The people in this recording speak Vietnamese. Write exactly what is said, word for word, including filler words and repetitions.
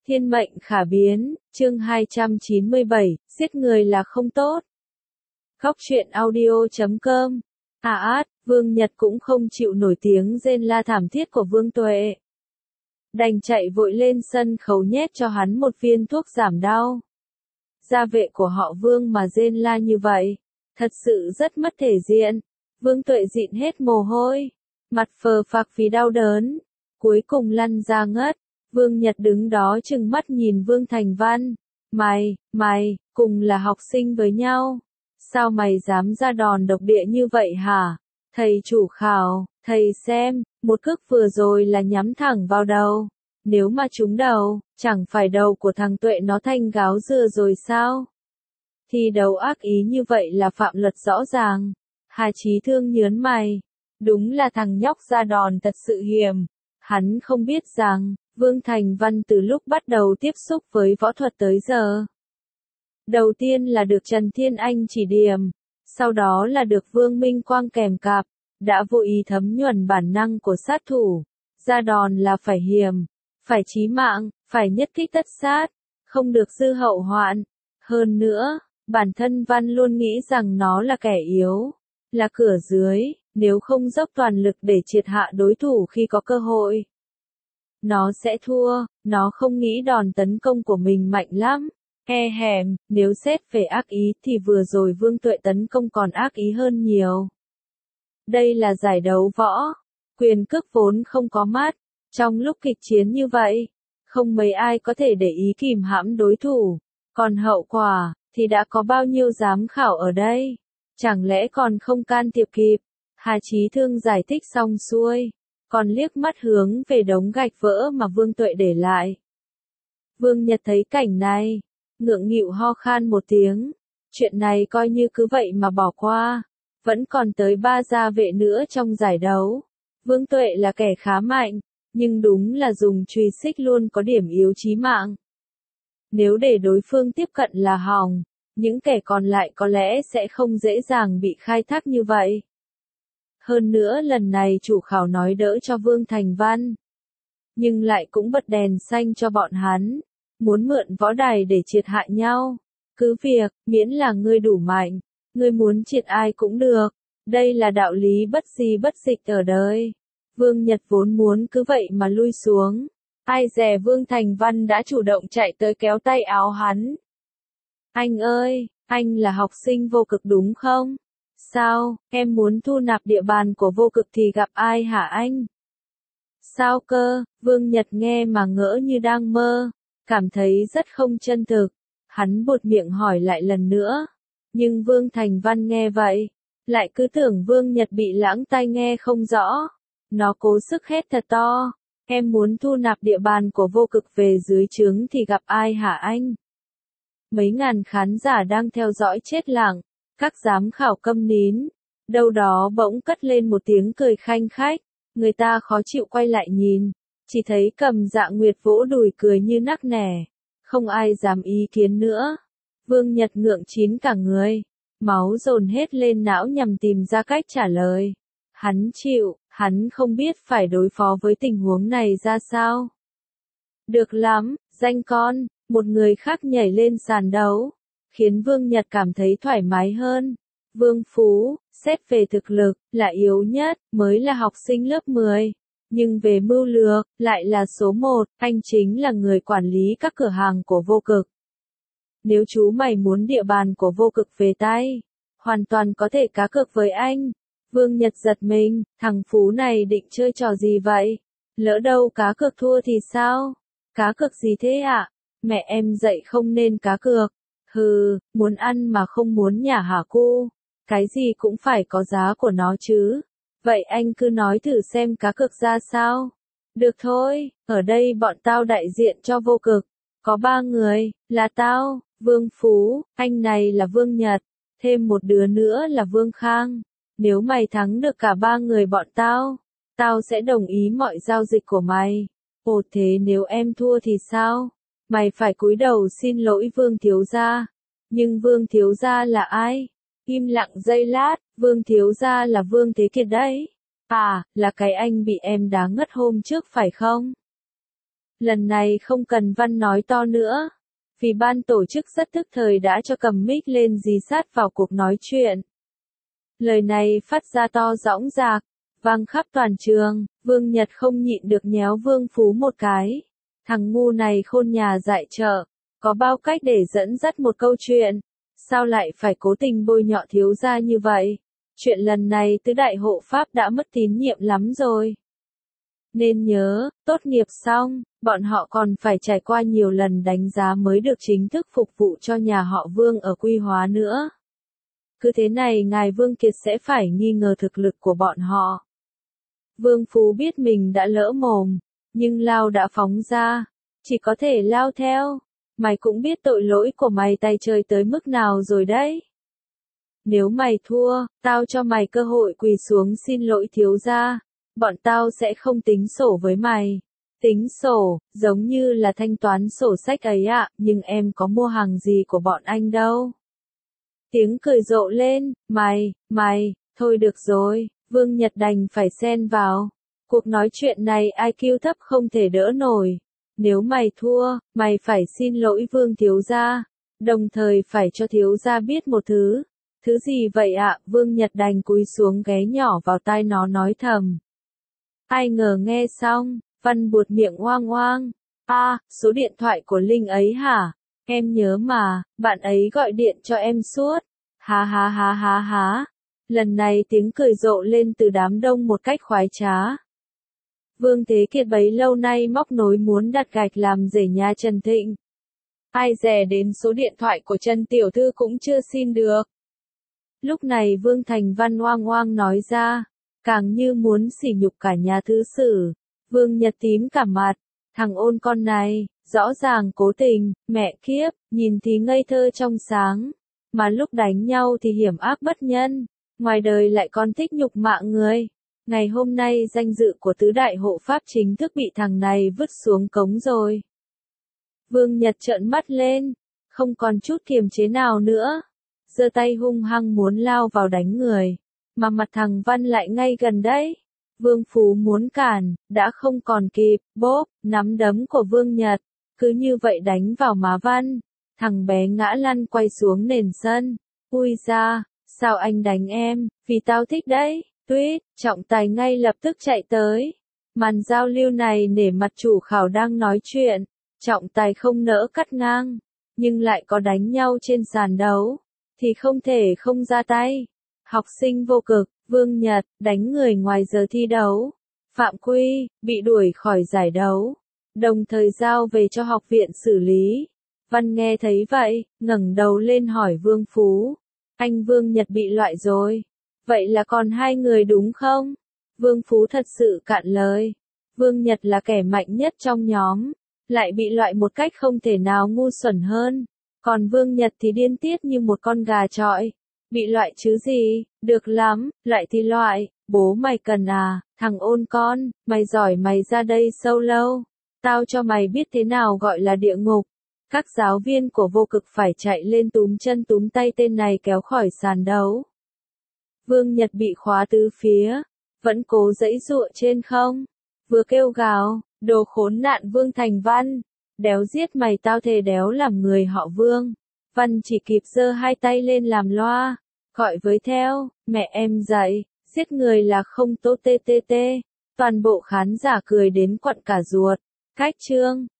Thiên mệnh khả biến, chương hai trăm chín mươi bảy, giết người là không tốt. Góc truyện audio chấm com. À át, Vương Nhật cũng không chịu nổi tiếng rên la thảm thiết của Vương Tuệ. Đành chạy vội lên sân khấu nhét cho hắn một viên thuốc giảm đau. Gia vệ của họ Vương mà rên la như vậy, thật sự rất mất thể diện. Vương Tuệ dịn hết mồ hôi, mặt phờ phạc vì đau đớn, cuối cùng lăn ra ngất. Vương Nhật đứng đó trừng mắt nhìn Vương Thành Văn. Mày, mày, cùng là học sinh với nhau. Sao mày dám ra đòn độc địa như vậy hả? Thầy chủ khảo, thầy xem, một cước vừa rồi là nhắm thẳng vào đầu. Nếu mà trúng đầu, chẳng phải đầu của thằng Tuệ nó thành gáo dừa rồi sao? Thì đầu ác ý như vậy là phạm luật rõ ràng. Hà Chí Thương nhớn mày. Đúng là thằng nhóc ra đòn thật sự hiểm. Hắn không biết rằng, Vương Thành Văn từ lúc bắt đầu tiếp xúc với võ thuật tới giờ. Đầu tiên là được Trần Thiên Anh chỉ điểm, sau đó là được Vương Minh Quang kèm cặp, đã vô ý thấm nhuần bản năng của sát thủ. Ra đòn là phải hiểm, phải chí mạng, phải nhất kích tất sát, không được dư hậu hoạn. Hơn nữa, bản thân Văn luôn nghĩ rằng nó là kẻ yếu, là cửa dưới, nếu không dốc toàn lực để triệt hạ đối thủ khi có cơ hội, nó sẽ thua. Nó không nghĩ đòn tấn công của mình mạnh lắm. E hèm, nếu xét về ác ý thì vừa rồi Vương Tuệ tấn công còn ác ý hơn nhiều. Đây là giải đấu võ, quyền cước vốn không có mắt. Trong lúc kịch chiến như vậy, không mấy ai có thể để ý kìm hãm đối thủ. Còn hậu quả, thì đã có bao nhiêu giám khảo ở đây? Chẳng lẽ còn không can thiệp kịp? Hà Chí Thương giải thích xong xuôi, còn liếc mắt hướng về đống gạch vỡ mà Vương Tuệ để lại. Vương Nhật thấy cảnh này, ngượng nghịu ho khan một tiếng. Chuyện này coi như cứ vậy mà bỏ qua. Vẫn còn tới ba gia vệ nữa trong giải đấu. Vương Tuệ là kẻ khá mạnh, nhưng đúng là dùng chùy xích luôn có điểm yếu chí mạng. Nếu để đối phương tiếp cận là hỏng, những kẻ còn lại có lẽ sẽ không dễ dàng bị khai thác như vậy. Hơn nữa lần này chủ khảo nói đỡ cho Vương Thành Văn, nhưng lại cũng bật đèn xanh cho bọn hắn, muốn mượn võ đài để triệt hại nhau. Cứ việc, miễn là ngươi đủ mạnh, ngươi muốn triệt ai cũng được. Đây là đạo lý bất di bất dịch ở đời. Vương Nhật vốn muốn cứ vậy mà lui xuống. Ai dè Vương Thành Văn đã chủ động chạy tới kéo tay áo hắn. Anh ơi, anh là học sinh vô cực đúng không? Sao, em muốn thu nạp địa bàn của vô cực thì gặp ai hả anh? Sao cơ? Vương Nhật nghe mà ngỡ như đang mơ, cảm thấy rất không chân thực. Hắn buột miệng hỏi lại lần nữa. Nhưng Vương Thành Văn nghe vậy, lại cứ tưởng Vương Nhật bị lãng tai nghe không rõ. Nó cố sức hét thật to. Em muốn thu nạp địa bàn của vô cực về dưới trướng thì gặp ai hả anh? Mấy ngàn khán giả đang theo dõi chết lặng. Các giám khảo câm nín. Đâu đó bỗng cất lên một tiếng cười khanh khách. Người ta khó chịu quay lại nhìn. Chỉ thấy Cầm Dạ Nguyệt vỗ đùi cười như nắc nẻ. Không ai dám ý kiến nữa. Vương Nhật ngượng chín cả người. Máu dồn hết lên não nhằm tìm ra cách trả lời. Hắn chịu, hắn không biết phải đối phó với tình huống này ra sao. Được lắm, danh con. Một người khác nhảy lên sàn đấu, khiến Vương Nhật cảm thấy thoải mái hơn. Vương Phú, xét về thực lực, là yếu nhất, mới là học sinh lớp mười. Nhưng về mưu lược, lại là số một, anh chính là người quản lý các cửa hàng của vô cực. Nếu chú mày muốn địa bàn của vô cực về tay, hoàn toàn có thể cá cược với anh. Vương Nhật giật mình, thằng Phú này định chơi trò gì vậy? Lỡ đâu cá cược thua thì sao? Cá cược gì thế ạ? À? Mẹ em dạy không nên cá cược. Hừ, muốn ăn mà không muốn nhả hả cô? Cái gì cũng phải có giá của nó chứ. Vậy anh cứ nói thử xem cá cược ra sao? Được thôi, ở đây bọn tao đại diện cho vô cực. Có ba người, là tao, Vương Phú, anh này là Vương Nhật, thêm một đứa nữa là Vương Khang. Nếu mày thắng được cả ba người bọn tao, tao sẽ đồng ý mọi giao dịch của mày. Ồ thế nếu em thua thì sao? Mày phải cúi đầu xin lỗi Vương thiếu gia. Nhưng Vương thiếu gia là ai? Im lặng giây lát, Vương thiếu gia là Vương Thế Kiệt đấy. À, là cái anh bị em đá ngất hôm trước phải không? Lần này không cần Văn nói to nữa, vì ban tổ chức rất tức thời đã cho cầm mic lên dí sát vào cuộc nói chuyện. Lời này phát ra to dõng dạc, vang khắp toàn trường, Vương Nhật không nhịn được nhéo Vương Phú một cái. Thằng ngu này khôn nhà dại chợ, có bao cách để dẫn dắt một câu chuyện, sao lại phải cố tình bôi nhọ thiếu gia như vậy? Chuyện lần này tứ đại hộ pháp đã mất tín nhiệm lắm rồi. Nên nhớ, tốt nghiệp xong, bọn họ còn phải trải qua nhiều lần đánh giá mới được chính thức phục vụ cho nhà họ Vương ở Quy Hóa nữa. Cứ thế này ngài Vương Kiệt sẽ phải nghi ngờ thực lực của bọn họ. Vương Phú biết mình đã lỡ mồm, nhưng lao đã phóng ra, chỉ có thể lao theo. Mày cũng biết tội lỗi của mày tay chơi tới mức nào rồi đấy. Nếu mày thua, tao cho mày cơ hội quỳ xuống xin lỗi thiếu gia. Bọn tao sẽ không tính sổ với mày. Tính sổ, giống như là thanh toán sổ sách ấy ạ, nhưng em có mua hàng gì của bọn anh đâu. Tiếng cười rộ lên, mày, mày, thôi được rồi, Vương Nhật đành phải xen vào. Cuộc nói chuyện này i kiu thấp không thể đỡ nổi. Nếu mày thua, mày phải xin lỗi Vương thiếu gia, đồng thời phải cho thiếu gia biết một thứ. Thứ gì vậy ạ? Vương Nhật đành cúi xuống ghé nhỏ vào tai nó nói thầm. Ai ngờ nghe xong, Văn buột miệng oang oang. A, à, số điện thoại của Linh ấy hả? Em nhớ mà, bạn ấy gọi điện cho em suốt. Ha ha ha ha ha. Lần này tiếng cười rộ lên từ đám đông một cách khoái trá. Vương Thế Kiệt bấy lâu nay móc nối muốn đặt gạch làm rể nhà Trần Thịnh. Ai dè đến số điện thoại của Trần Tiểu Thư cũng chưa xin được. Lúc này Vương Thành Văn oang oang nói ra, càng như muốn sỉ nhục cả nhà thứ sử. Vương Nhật tím cả mặt, thằng ôn con này, rõ ràng cố tình, mẹ kiếp, nhìn thì ngây thơ trong sáng, mà lúc đánh nhau thì hiểm ác bất nhân, ngoài đời lại còn thích nhục mạ người. Ngày hôm nay danh dự của tứ đại hộ pháp chính thức bị thằng này vứt xuống cống rồi. Vương Nhật trợn mắt lên, không còn chút kiềm chế nào nữa, giơ tay hung hăng muốn lao vào đánh người, mà mặt thằng Văn lại ngay gần đấy. Vương Phú muốn cản, đã không còn kịp, bốp, nắm đấm của Vương Nhật, cứ như vậy đánh vào má Văn, thằng bé ngã lăn quay xuống nền sân. Ui da, sao anh đánh em, vì tao thích đấy. Tuyết, trọng tài ngay lập tức chạy tới. Màn giao lưu này nể mặt chủ khảo đang nói chuyện, trọng tài không nỡ cắt ngang, nhưng lại có đánh nhau trên sàn đấu, thì không thể không ra tay. Học sinh vô cực, Vương Nhật, đánh người ngoài giờ thi đấu. Phạm quy, bị đuổi khỏi giải đấu, đồng thời giao về cho học viện xử lý. Văn nghe thấy vậy, ngẩng đầu lên hỏi Vương Phú. Anh Vương Nhật bị loại rồi. Vậy là còn hai người đúng không? Vương Phú thật sự cạn lời. Vương Nhật là kẻ mạnh nhất trong nhóm, lại bị loại một cách không thể nào ngu xuẩn hơn. Còn Vương Nhật thì điên tiết như một con gà chọi. Bị loại chứ gì, được lắm, loại thì loại, bố mày cần à, thằng ôn con, mày giỏi mày ra đây sâu lâu. Tao cho mày biết thế nào gọi là địa ngục. Các giáo viên của vô cực phải chạy lên túm chân túm tay tên này kéo khỏi sàn đấu. Vương Nhật bị khóa tứ phía, vẫn cố giãy giụa trên không, vừa kêu gào, đồ khốn nạn Vương Thành Văn, đéo giết mày tao thề đéo làm người họ Vương. Văn chỉ kịp giơ hai tay lên làm loa, gọi với theo, mẹ em dậy, giết người là không tốt tê tê tê. Toàn bộ khán giả cười đến quặn cả ruột. Cách chương